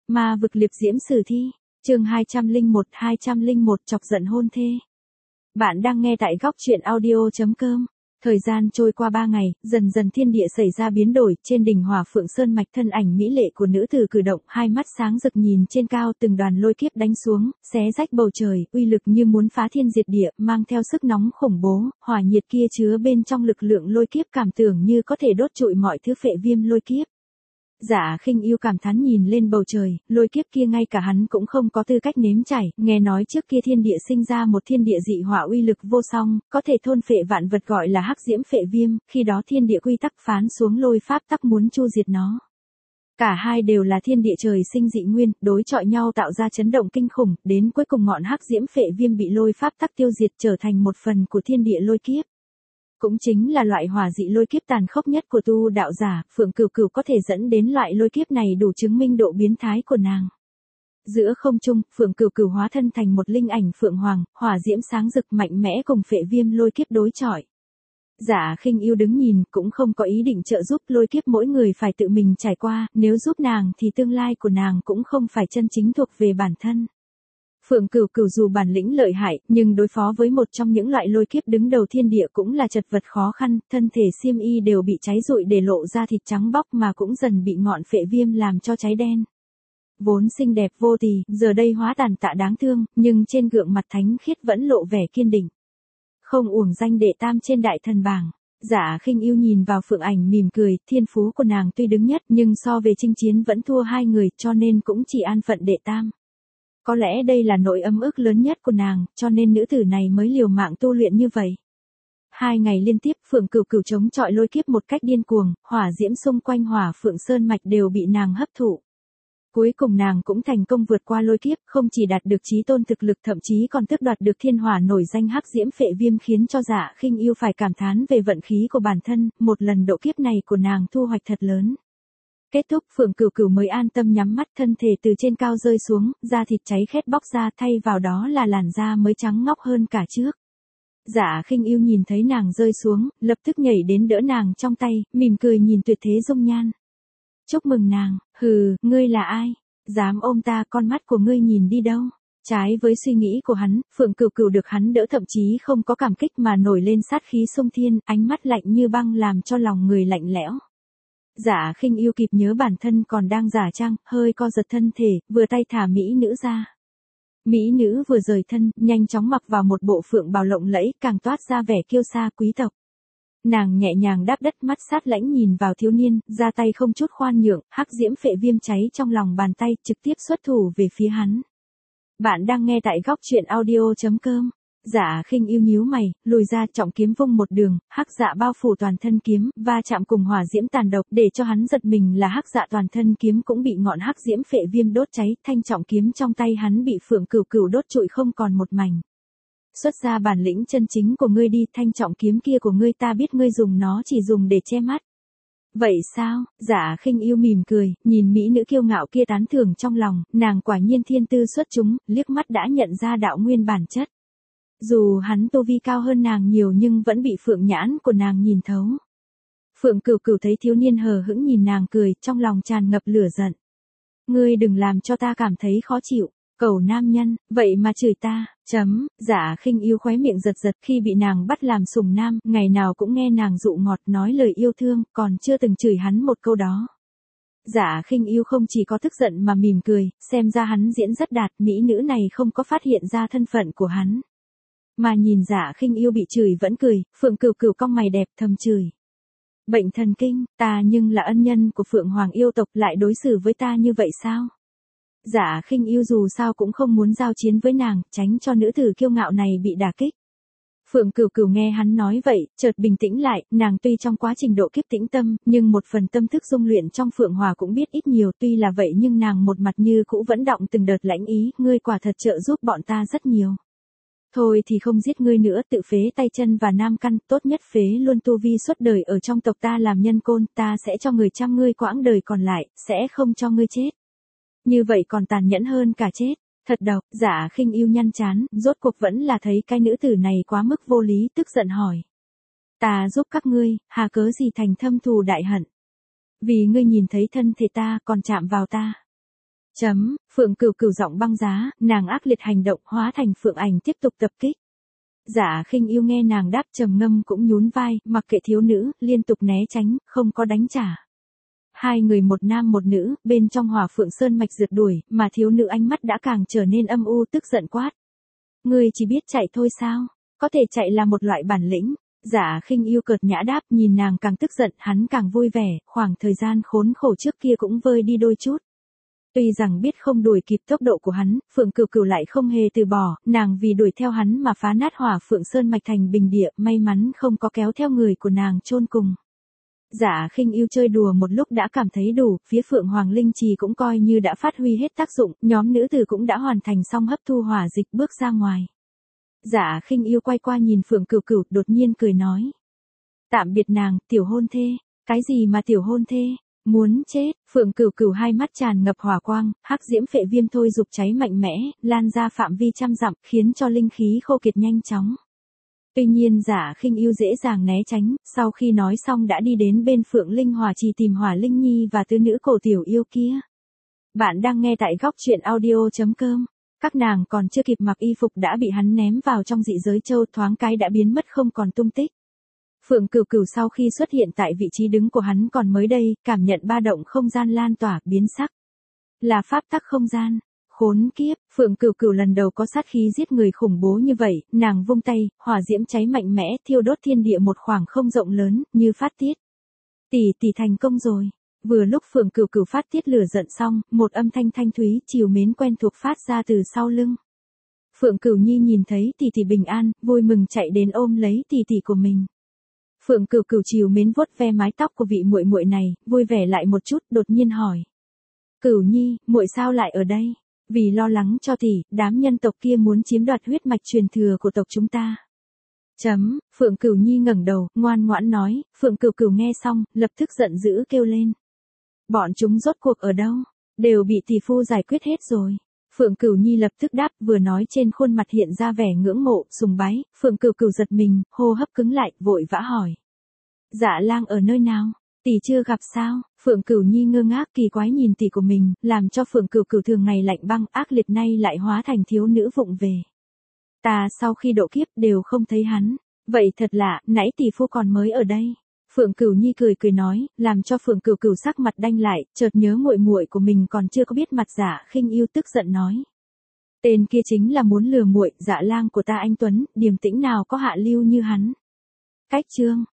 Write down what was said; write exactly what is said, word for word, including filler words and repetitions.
Ma vực liệp diễm sử thi, chương hai trăm lẻ một hai trăm lẻ một chọc giận hôn thê. Bạn đang nghe tại góc truyện audio chấm com. Thời gian trôi qua ba ngày, dần dần thiên địa xảy ra biến đổi, trên đỉnh Hỏa Phượng Sơn mạch thân ảnh mỹ lệ của nữ tử cử động, hai mắt sáng rực nhìn trên cao, từng đoàn lôi kiếp đánh xuống, xé rách bầu trời, uy lực như muốn phá thiên diệt địa, mang theo sức nóng khủng bố, hỏa nhiệt kia chứa bên trong lực lượng lôi kiếp cảm tưởng như có thể đốt trụi mọi thứ phệ viêm lôi kiếp. Dạ Khinh Yêu cảm thán nhìn lên bầu trời, lôi kiếp kia ngay cả hắn cũng không có tư cách nếm trải, nghe nói trước kia thiên địa sinh ra một thiên địa dị hỏa uy lực vô song, có thể thôn phệ vạn vật gọi là hắc diễm phệ viêm, khi đó thiên địa quy tắc phán xuống lôi pháp tắc muốn chu diệt nó. Cả hai đều là thiên địa trời sinh dị nguyên, đối chọi nhau tạo ra chấn động kinh khủng, đến cuối cùng ngọn hắc diễm phệ viêm bị lôi pháp tắc tiêu diệt trở thành một phần của thiên địa lôi kiếp. Cũng chính là loại hỏa dị lôi kiếp tàn khốc nhất của tu đạo giả, Phượng Cửu Cửu có thể dẫn đến loại lôi kiếp này đủ chứng minh độ biến thái của nàng. Giữa không trung, Phượng Cửu Cửu hóa thân thành một linh ảnh Phượng Hoàng, hỏa diễm sáng rực mạnh mẽ cùng phệ viêm lôi kiếp đối chọi. Dạ Khinh Yêu đứng nhìn, cũng không có ý định trợ giúp, lôi kiếp mỗi người phải tự mình trải qua, nếu giúp nàng thì tương lai của nàng cũng không phải chân chính thuộc về bản thân. Phượng Cửu Cửu dù bản lĩnh lợi hại, nhưng đối phó với một trong những loại lôi kiếp đứng đầu thiên địa cũng là chật vật khó khăn, thân thể xiêm y đều bị cháy rụi để lộ ra thịt trắng bóc mà cũng dần bị ngọn phệ viêm làm cho cháy đen. Vốn xinh đẹp vô tì, giờ đây hóa tàn tạ đáng thương, nhưng trên gương mặt thánh khiết vẫn lộ vẻ kiên định. Không uổng danh đệ tam trên đại thần bảng. Dạ Khinh Yêu nhìn vào Phượng Ảnh mỉm cười, thiên phú của nàng tuy đứng nhất nhưng so về chinh chiến vẫn thua hai người, cho nên cũng chỉ an phận đệ tam. Có lẽ đây là nỗi ấm ức lớn nhất của nàng, cho nên nữ tử này mới liều mạng tu luyện như vậy. Hai ngày liên tiếp, Phượng Cửu Cửu chống chọi lôi kiếp một cách điên cuồng, hỏa diễm xung quanh Hỏa Phượng Sơn mạch đều bị nàng hấp thụ. Cuối cùng nàng cũng thành công vượt qua lôi kiếp, không chỉ đạt được chí tôn thực lực thậm chí còn tước đoạt được thiên hỏa nổi danh hắc diễm phệ viêm, khiến cho Dạ Khinh Yêu phải cảm thán về vận khí của bản thân, một lần độ kiếp này của nàng thu hoạch thật lớn. Kết thúc, Phượng Cửu Cửu mới an tâm nhắm mắt, thân thể từ trên cao rơi xuống, da thịt cháy khét bóc ra, thay vào đó là làn da mới trắng ngóc hơn cả trước. Dạ Khinh Yêu nhìn thấy nàng rơi xuống, lập tức nhảy đến đỡ nàng trong tay, mỉm cười nhìn tuyệt thế dung nhan. Chúc mừng nàng, hừ, ngươi là ai? Dám ôm ta, con mắt của ngươi nhìn đi đâu? Trái với suy nghĩ của hắn, Phượng Cửu Cửu được hắn đỡ thậm chí không có cảm kích mà nổi lên sát khí xung thiên, ánh mắt lạnh như băng làm cho lòng người lạnh lẽo. Dạ Khinh Yêu kịp nhớ bản thân còn đang giả trang, hơi co giật thân thể, vừa tay thả mỹ nữ ra. Mỹ nữ vừa rời thân, nhanh chóng mặc vào một bộ phượng bào lộng lẫy, càng toát ra vẻ kiêu sa quý tộc. Nàng nhẹ nhàng đáp đất, mắt sát lãnh nhìn vào thiếu niên, ra tay không chút khoan nhượng, hắc diễm phệ viêm cháy trong lòng bàn tay, trực tiếp xuất thủ về phía hắn. Bạn đang nghe tại góc truyện audio chấm com. Dạ Khinh Yêu nhíu mày, lùi ra, trọng kiếm vung một đường, hắc dạ bao phủ toàn thân kiếm, va chạm cùng hỏa diễm tàn độc, để cho hắn giật mình là hắc dạ toàn thân kiếm cũng bị ngọn hắc diễm phệ viêm đốt cháy, thanh trọng kiếm trong tay hắn bị Phượng Cửu Cửu đốt trụi không còn một mảnh. Xuất ra bản lĩnh chân chính của ngươi đi, thanh trọng kiếm kia của ngươi ta biết ngươi dùng nó chỉ dùng để che mắt. Vậy sao? Dạ Khinh Yêu mỉm cười, nhìn mỹ nữ kiêu ngạo kia tán thưởng trong lòng, nàng quả nhiên thiên tư xuất chúng, liếc mắt đã nhận ra đạo nguyên bản chất. Dù hắn tu vi cao hơn nàng nhiều nhưng vẫn bị phượng nhãn của nàng nhìn thấu. Phượng Cửu Cửu thấy thiếu niên hờ hững nhìn nàng cười, trong lòng tràn ngập lửa giận. Ngươi đừng làm cho ta cảm thấy khó chịu, cẩu nam nhân, vậy mà chửi ta, chấm, Dạ Khinh Yêu khóe miệng giật giật khi bị nàng bắt làm sùng nam, ngày nào cũng nghe nàng dụ ngọt nói lời yêu thương, còn chưa từng chửi hắn một câu đó. Dạ Khinh Yêu không chỉ có tức giận mà mỉm cười, xem ra hắn diễn rất đạt, mỹ nữ này không có phát hiện ra thân phận của hắn. Mà nhìn Dạ Khinh Yêu bị chửi vẫn cười, Phượng Cửu Cửu cong mày đẹp thầm chửi. Bệnh thần kinh, ta nhưng là ân nhân của Phượng Hoàng yêu tộc lại đối xử với ta như vậy sao? Dạ Khinh Yêu dù sao cũng không muốn giao chiến với nàng, tránh cho nữ tử kiêu ngạo này bị đả kích. Phượng Cửu Cửu nghe hắn nói vậy, chợt bình tĩnh lại, nàng tuy trong quá trình độ kiếp tĩnh tâm, nhưng một phần tâm thức dung luyện trong Phượng Hòa cũng biết ít nhiều, tuy là vậy nhưng nàng một mặt như cũ vẫn đọng từng đợt lãnh ý, ngươi quả thật trợ giúp bọn ta rất nhiều. Thôi thì không giết ngươi nữa, tự phế tay chân và nam căn, tốt nhất phế luôn tu vi suốt đời ở trong tộc ta làm nhân côn, ta sẽ cho người chăm ngươi quãng đời còn lại, sẽ không cho ngươi chết. Như vậy còn tàn nhẫn hơn cả chết, thật độc. Dạ Khinh Yêu nhăn chán, rốt cuộc vẫn là thấy cái nữ tử này quá mức vô lý, tức giận hỏi. Ta giúp các ngươi, hà cớ gì thành thâm thù đại hận? Vì ngươi nhìn thấy thân thể ta còn chạm vào ta. Chấm, Phượng Cửu Cửu giọng băng giá, nàng ác liệt hành động hóa thành Phượng Ảnh tiếp tục tập kích. Dạ Khinh Yêu nghe nàng đáp trầm ngâm cũng nhún vai, mặc kệ thiếu nữ, liên tục né tránh, không có đánh trả. Hai người một nam một nữ, bên trong Hỏa Phượng Sơn mạch rượt đuổi, mà thiếu nữ ánh mắt đã càng trở nên âm u tức giận quát. Ngươi chỉ biết chạy thôi sao? Có thể chạy là một loại bản lĩnh. Dạ Khinh Yêu cợt nhã đáp, nhìn nàng càng tức giận, hắn càng vui vẻ, khoảng thời gian khốn khổ trước kia cũng vơi đi đôi chút. Tuy rằng biết không đuổi kịp tốc độ của hắn, Phượng Cửu Cửu lại không hề từ bỏ, nàng vì đuổi theo hắn mà phá nát Hỏa Phượng Sơn mạch thành bình địa, may mắn không có kéo theo người của nàng chôn cùng. Dạ Khinh Yêu chơi đùa một lúc đã cảm thấy đủ, phía Phượng Hoàng Linh Trì cũng coi như đã phát huy hết tác dụng, nhóm nữ tử cũng đã hoàn thành xong hấp thu hỏa dịch bước ra ngoài. Dạ Khinh Yêu quay qua nhìn Phượng Cửu Cửu, đột nhiên cười nói. Tạm biệt nàng, tiểu hôn thê. Cái gì mà tiểu hôn thê? Muốn chết. Phượng Cửu Cửu hai mắt tràn ngập hỏa quang, hắc diễm phệ viêm thôi dục cháy mạnh mẽ, lan ra phạm vi trăm dặm, khiến cho linh khí khô kiệt nhanh chóng. Tuy nhiên Dạ Khinh Yêu dễ dàng né tránh, sau khi nói xong đã đi đến bên Phượng Linh Hỏa Trì tìm Hỏa Linh Nhi và tứ nữ cổ tiểu yêu kia. Bạn đang nghe tại góc truyện audio chấm com. Các nàng còn chưa kịp mặc y phục đã bị hắn ném vào trong dị giới châu, thoáng cái đã biến mất không còn tung tích. Phượng Cửu Cửu sau khi xuất hiện tại vị trí đứng của hắn còn mới đây, cảm nhận ba động không gian lan tỏa, biến sắc. Là pháp tắc không gian. Khốn kiếp, Phượng Cửu Cửu lần đầu có sát khí giết người khủng bố như vậy, nàng vung tay, hỏa diễm cháy mạnh mẽ, thiêu đốt thiên địa một khoảng không rộng lớn, như phát tiết. Tỷ tỷ thành công rồi. Vừa lúc Phượng Cửu Cửu phát tiết lửa giận xong, một âm thanh thanh thúy, trìu mến quen thuộc phát ra từ sau lưng. Phượng Cửu Nhi nhìn thấy tỷ tỷ bình an, vui mừng chạy đến ôm lấy tỷ tỷ của mình. Phượng Cửu Cửu trìu mến vuốt ve mái tóc của vị muội muội này, vui vẻ lại một chút, đột nhiên hỏi: "Cửu Nhi, muội sao lại ở đây?" Vì lo lắng cho tỷ, đám nhân tộc kia muốn chiếm đoạt huyết mạch truyền thừa của tộc chúng ta. Chấm, Phượng Cửu Nhi ngẩng đầu, ngoan ngoãn nói. Phượng Cửu Cửu nghe xong, lập tức giận dữ kêu lên. Bọn chúng rốt cuộc ở đâu? Đều bị tỷ phu giải quyết hết rồi. Phượng Cửu Nhi lập tức đáp, vừa nói trên khuôn mặt hiện ra vẻ ngưỡng mộ, sùng bái. Phượng Cửu Cửu giật mình, hô hấp cứng lại, vội vã hỏi. Dạ Lang ở nơi nào? Tỷ chưa gặp sao? Phượng Cửu Nhi ngơ ngác kỳ quái nhìn tỷ của mình, làm cho Phượng Cửu Cửu thường ngày lạnh băng ác liệt nay lại hóa thành thiếu nữ vụng về. Ta sau khi độ kiếp đều không thấy hắn. Vậy thật lạ, nãy tỷ phu còn mới ở đây. Phượng Cửu Nhi cười cười nói, làm cho Phượng Cửu Cửu sắc mặt đanh lại, chợt nhớ muội muội của mình còn chưa có biết mặt Dạ Khinh Yêu, tức giận nói. Tên kia chính là muốn lừa muội, Dạ Lang của ta anh tuấn, điềm tĩnh nào có hạ lưu như hắn. Cách chương